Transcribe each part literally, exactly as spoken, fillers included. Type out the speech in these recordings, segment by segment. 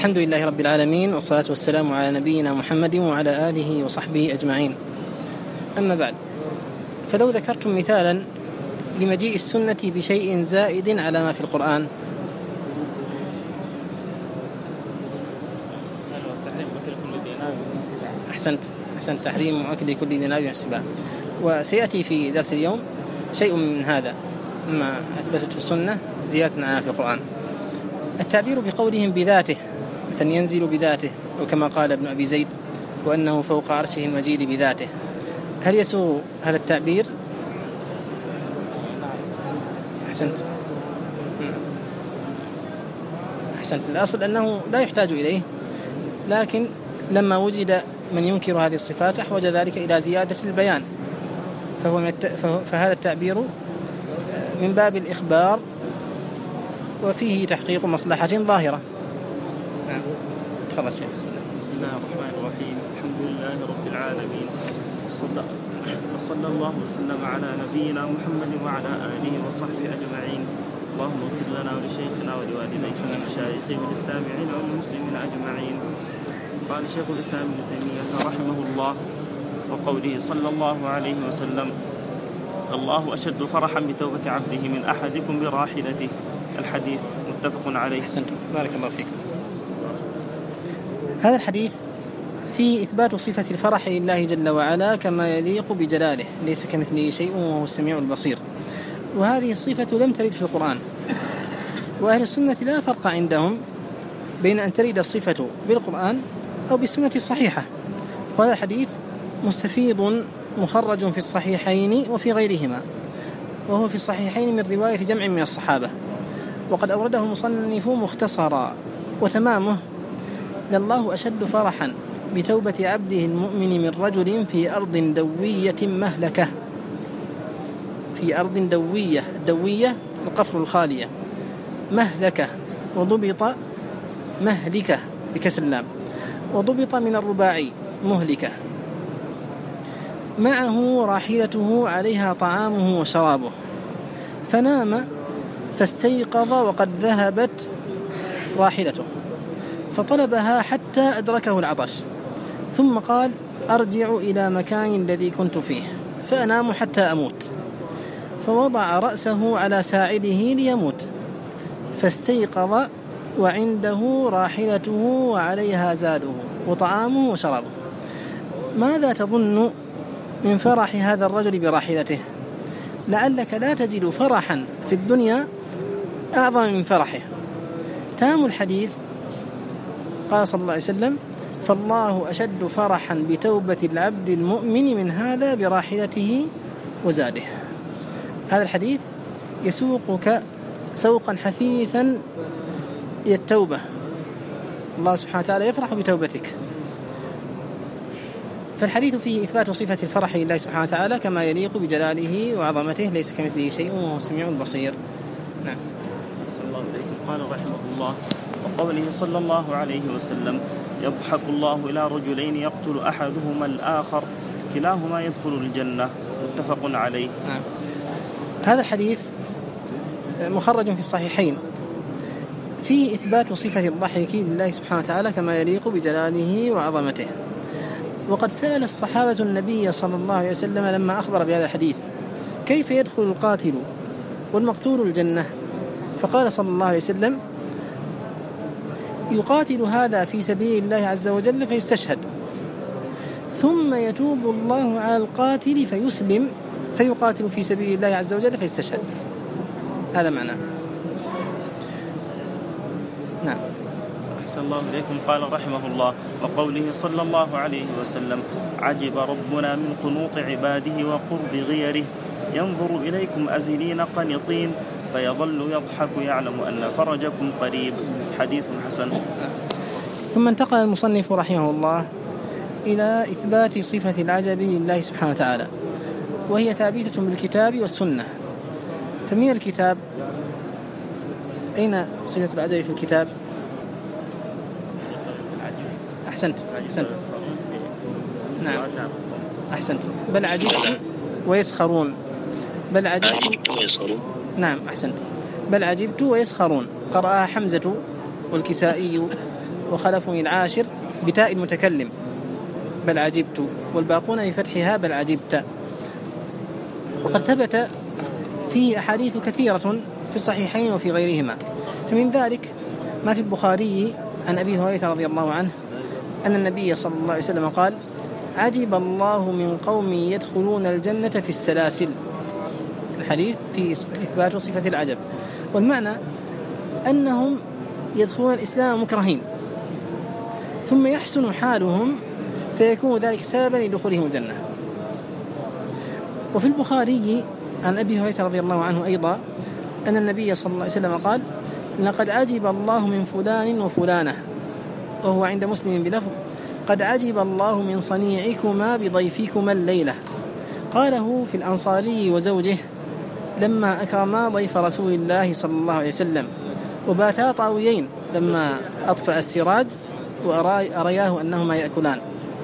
الحمد لله رب العالمين، والصلاة والسلام على نبينا محمد وعلى آله وصحبه أجمعين. أما بعد، فلو ذكرتم مثالا لمجيء السنة بشيء زائد على ما في القرآن. أحسنت أحسنت تحريم أكل كل ذي ناب والسباع. وسيأتي في درس اليوم شيء من هذا ما أثبتته السنة زيادة على ما في القرآن. التعبير بقولهم بذاته، مثلا ينزل بذاته، أو كما قال ابن أبي زيد وأنه فوق عرشه المجيد بذاته. هل يسوغ هذا التعبير؟ أحسنت أحسنت الأصل أنه لا يحتاج إليه، لكن لما وجد من ينكر هذه الصفات أحوج ذلك إلى زيادة البيان، فهو فهذا التعبير من باب الإخبار وفيه تحقيق مصلحة ظاهرة. نعم، تفضل شيخ. بسم الله. بسم الله الرحمن الرحيم. الحمد لله رب العالمين، وصلى, وصلى الله وسلم على نبينا محمد وعلى آله وصحبه أجمعين. اللهم اغفر لنا ولشيخنا ولوالدينا ولمشايخنا وللسامعين والمسلمين أجمعين. قال شيخ الإسلام ابن تيمية رحمه الله وقوله صلى الله عليه وسلم: الله أشد فرحا بتوبة عبده من أحدكم براحلته. الحديث متفق عليه. أحسنتم، بارك الله فيكم. هذا الحديث فيه إثبات صفة الفرح لله جل وعلا كما يليق بجلاله، ليس كمثله شيء وهو السميع البصير، وهذه الصفة لم ترد في القرآن. وأهل السنة لا فرق عندهم بين أن ترد الصفة بالقرآن أو بالسنة الصحيحة. وهذا الحديث مستفيض مخرج في الصحيحين وفي غيرهما، وهو في الصحيحين من رواية جمع من الصحابة، وقد أورده المصنف مختصرا، وتمامه: لله أشد فرحا بتوبة عبده المؤمن من رجل في أرض دوية مهلكة. في أرض دوية، الدوية القفر الخالية، مهلكة، وضبط مهلكة بكسر اللام، وضبط من الرباعي مهلكة، معه راحلته عليها طعامه وشرابه، فنام فاستيقظ وقد ذهبت راحلته، فطلبها حتى أدركه العطش، ثم قال: أرجع إلى مكان الذي كنت فيه فأنام حتى أموت، فوضع رأسه على ساعده ليموت، فاستيقظ وعنده راحلته وعليها زاده وطعامه وشرابه. ماذا تظن من فرح هذا الرجل براحلته؟ لعلك لا تجد فرحا في الدنيا أعظم من فرحه. تام الحديث قال صلى الله عليه وسلم: فالله أشد فرحا بتوبة العبد المؤمن من هذا براحلته وزاده. هذا الحديث يسوقك سوقا حثيثا إلى التوبة. الله سبحانه وتعالى يفرح بتوبتك. فالحديث فيه إثبات صفة الفرح لله سبحانه وتعالى كما يليق بجلاله وعظمته، ليس كمثله شيء وهو السميع البصير. نعم. صلى الله عليه. قال رحمه الله وقوله صلى الله عليه وسلم: يضحك الله إلى رجلين يقتل أحدهما الآخر كلاهما يدخل الجنة. متفق عليه. نعم. هذا الحديث مخرج في الصحيحين، فيه إثبات صفة الضحك لله سبحانه وتعالى كما يليق بجلاله وعظمته. وقد سأل الصحابة النبي صلى الله عليه وسلم لما أخبر بهذا الحديث: كيف يدخل القاتل والمقتول الجنة؟ فقال صلى الله عليه وسلم: يقاتل هذا في سبيل الله عز وجل فيستشهد، ثم يتوب الله على القاتل فيسلم فيقاتل في سبيل الله عز وجل فيستشهد. هذا معناه. نعم. أحسن الله إليكم. قال رحمه الله وقوله صلى الله عليه وسلم: عجب ربنا من قنوط عباده وقرب غيره، ينظر إليكم أزلين قنطين فيظل يضحك يعلم أن فرجكم قريب. حديث حسن. ثم انتقل المصنف رحمه الله إلى إثبات صفة العجب لله سبحانه وتعالى، وهي ثابتة بالكتاب والسنة. فمن الكتاب، أين صفة العجب في الكتاب؟ أحسنت أحسنت نعم أحسنت بل عجبت ويسخرون بل عجبت ويسخرون نعم أحسنت بل عجبت ويسخرون. قرأها حمزة والكسائي وخلفني العاشر بتاء المتكلم بل عجبت، والباقون بفتحها بل عجبت. وقد ثبت فيه أحاديث كثيرة في الصحيحين وفي غيرهما، فمن ذلك ما في البخاري عن أبي هريرة رضي الله عنه أن النبي صلى الله عليه وسلم قال: عجب الله من قوم يدخلون الجنة في السلاسل. الحديث في إثبات صفة العجب، والمعنى أنهم يدخلون الإسلام مكرهين ثم يحسن حالهم فيكون ذلك سببا لدخولهم الجنة. وفي البخاري عن أبي هريرة رضي الله عنه أيضا أن النبي صلى الله عليه وسلم قال: لقد عجب الله من فلان وفلانة، وهو عند مسلم بلفظ: قد عجب الله من صنيعكما بضيفكما الليلة. قاله في الأنصاري وزوجه لما أكرما ضيف رسول الله صلى الله عليه وسلم، وباتا طاويين لما أطفأ السراج وأرياه أنهما يأكلان،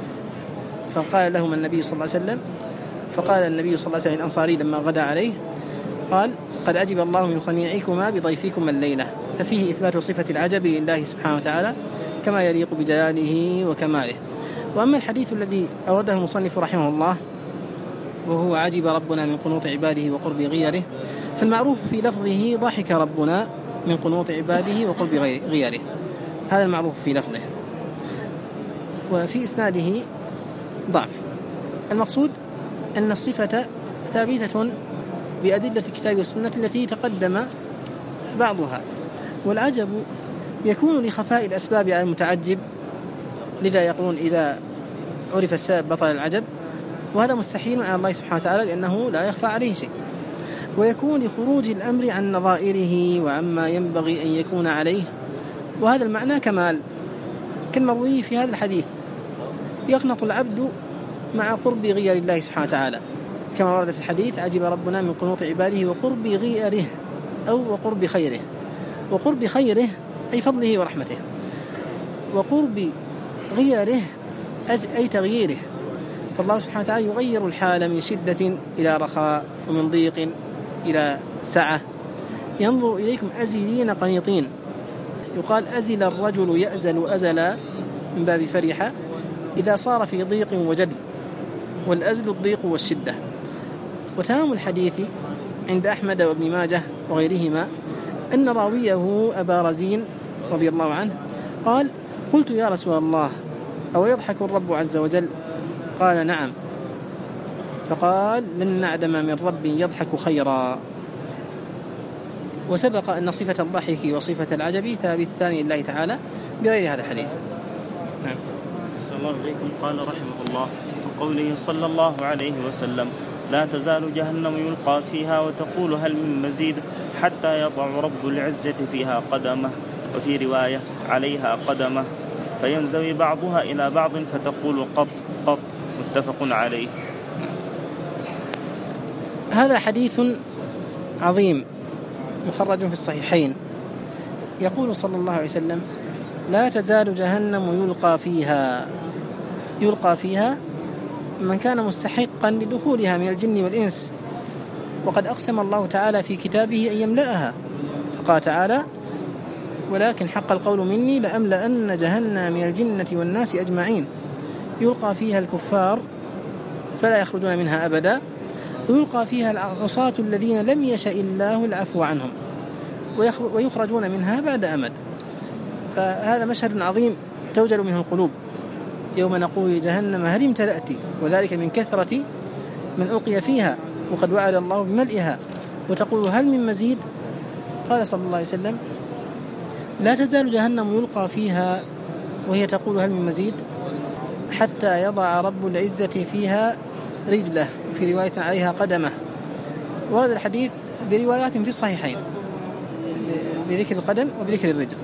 فقال لهم النبي صلى الله عليه وسلم فقال النبي صلى الله عليه وسلم الأنصاري لما غدا عليه قال: قد عجب الله من صنيعكما بضيفكما الليلة. ففيه إثبات صفة العجب لله سبحانه وتعالى كما يليق بجلاله وكماله. وأما الحديث الذي أورده المصنف رحمه الله وهو عجب ربنا من قنوط عباده وقرب غيره، فالمعروف في لفظه ضحك ربنا من قنوط عباده وقرب غيره، هذا المعروف في لفظه. وفي إسناده ضعف. المقصود أن الصفة ثابتة بأدلة الكتاب والسنة التي تقدم بعضها، والعجب يكون لخفاء الأسباب على المتعجب، لذا يقولون إذا عرف السبب بطل العجب، وهذا مستحيل على الله سبحانه وتعالى لأنه لا يخفى عليه شيء. ويكون لخروج الأمر عن نظائره وعما ينبغي أن يكون عليه، وهذا المعنى كمال كالمروي في هذا الحديث: يقنط العبد مع قرب غير الله سبحانه وتعالى، كما ورد في الحديث: عجب ربنا من قنوط عباده وقرب غيره، أو وقرب خيره. وقرب خيره أي فضله ورحمته، وقرب غيره أي تغييره. فالله سبحانه وتعالى يغير الحال من شدة إلى رخاء، ومن ضيق إلى سعة. ينظر إليكم أزلين قنيطين، يقال أزل الرجل يأزل أزلا من باب فرحة إذا صار في ضيق وجد، والأزل الضيق والشدة. وتمام الحديث عند أحمد وابن ماجه وغيرهما أن راويه أبا رزين رضي الله عنه قال: قلت يا رسول الله أو يضحك الرب عز وجل؟ قال: نعم. فقال: لن نعدم من رب يضحك خيرا. وسبق أن صفة الضحك وصفة العجب ثابتتان لله تعالى بغير هذا الحديث. نعم. صلى الله عليكم. قال رحمه الله: وقوله صلى الله عليه وسلم: لا تزال جهنم يلقى فيها وتقول هل من مزيد حتى يضع رب العزة فيها قدمه، وفي رواية عليها قدمه، فينزوي بعضها إلى بعض فتقول قط قط، متفق عليه. هذا حديث عظيم مخرج في الصحيحين، يقول صلى الله عليه وسلم: لا تزال جهنم يلقى فيها. يلقى فيها من كان مستحقا لدخولها من الجن والإنس، وقد أقسم الله تعالى في كتابه أن يملأها، فقال تعالى: ولكن حق القول مني لأملأن جهنم من الجنة والناس أجمعين. يلقى فيها الكفار فلا يخرجون منها أبدا، ويلقى فيها العصاة الذين لم يشأ الله العفو عنهم ويخرجون منها بعد أمد. فهذا مشهد عظيم توجل منه القلوب يوم نقول جهنم هل امتلأت، وذلك من كثرة من ألقي فيها، وقد وعد الله بملئها، وتقول هل من مزيد. قال صلى الله عليه وسلم: لا تزال جهنم يلقى فيها وهي تقول هل من مزيد حتى يضع رب العزة فيها رجله، في رواية عليها قدمه. ورد الحديث بروايات في الصحيحين بذكر القدم وبذكر الرجل.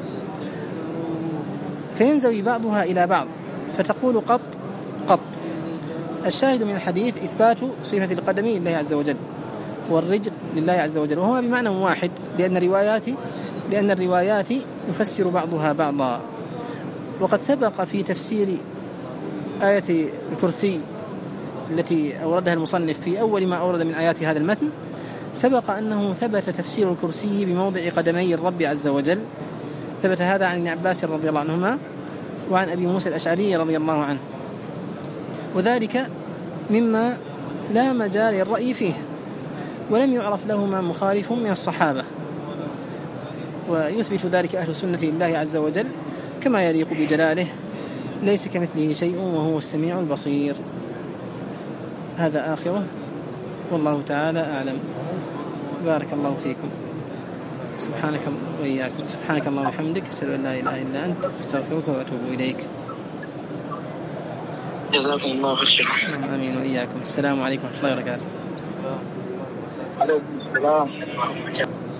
فينزوي بعضها إلى بعض فتقول قط قط. الشاهد من الحديث إثبات صفة القدم لله عز وجل والرجل لله عز وجل، وهما بمعنى واحد، لأن الروايات لأن الروايات يفسر بعضها بعضا. وقد سبق في تفسير آية الكرسي التي أوردها المصنف في أول ما أورد من آيات هذا المتن، سبق أنه ثبت تفسير الكرسي بموضع قدمي الرب عز وجل. ثبت هذا عن ابن عباس رضي الله عنهما وعن أبي موسى الأشعري رضي الله عنه، وذلك مما لا مجال للرأي فيه، ولم يعرف لهما مخالف من الصحابة، ويثبت ذلك أهل السنة لله عز وجل كما يليق بجلاله، ليس كمثله شيء وهو السميع البصير. هذا آخره، والله تعالى أعلم. بارك الله فيكم. سبحانك وإياكم سبحانك اللهم وبحمدك، أشهد أن لا إله إلا أنت، أستغفرك وأتوب إليك. جزاكم الله خير. آمين وإياكم. السلام عليكم ورحمة الله وبركاته. عليكم السلام.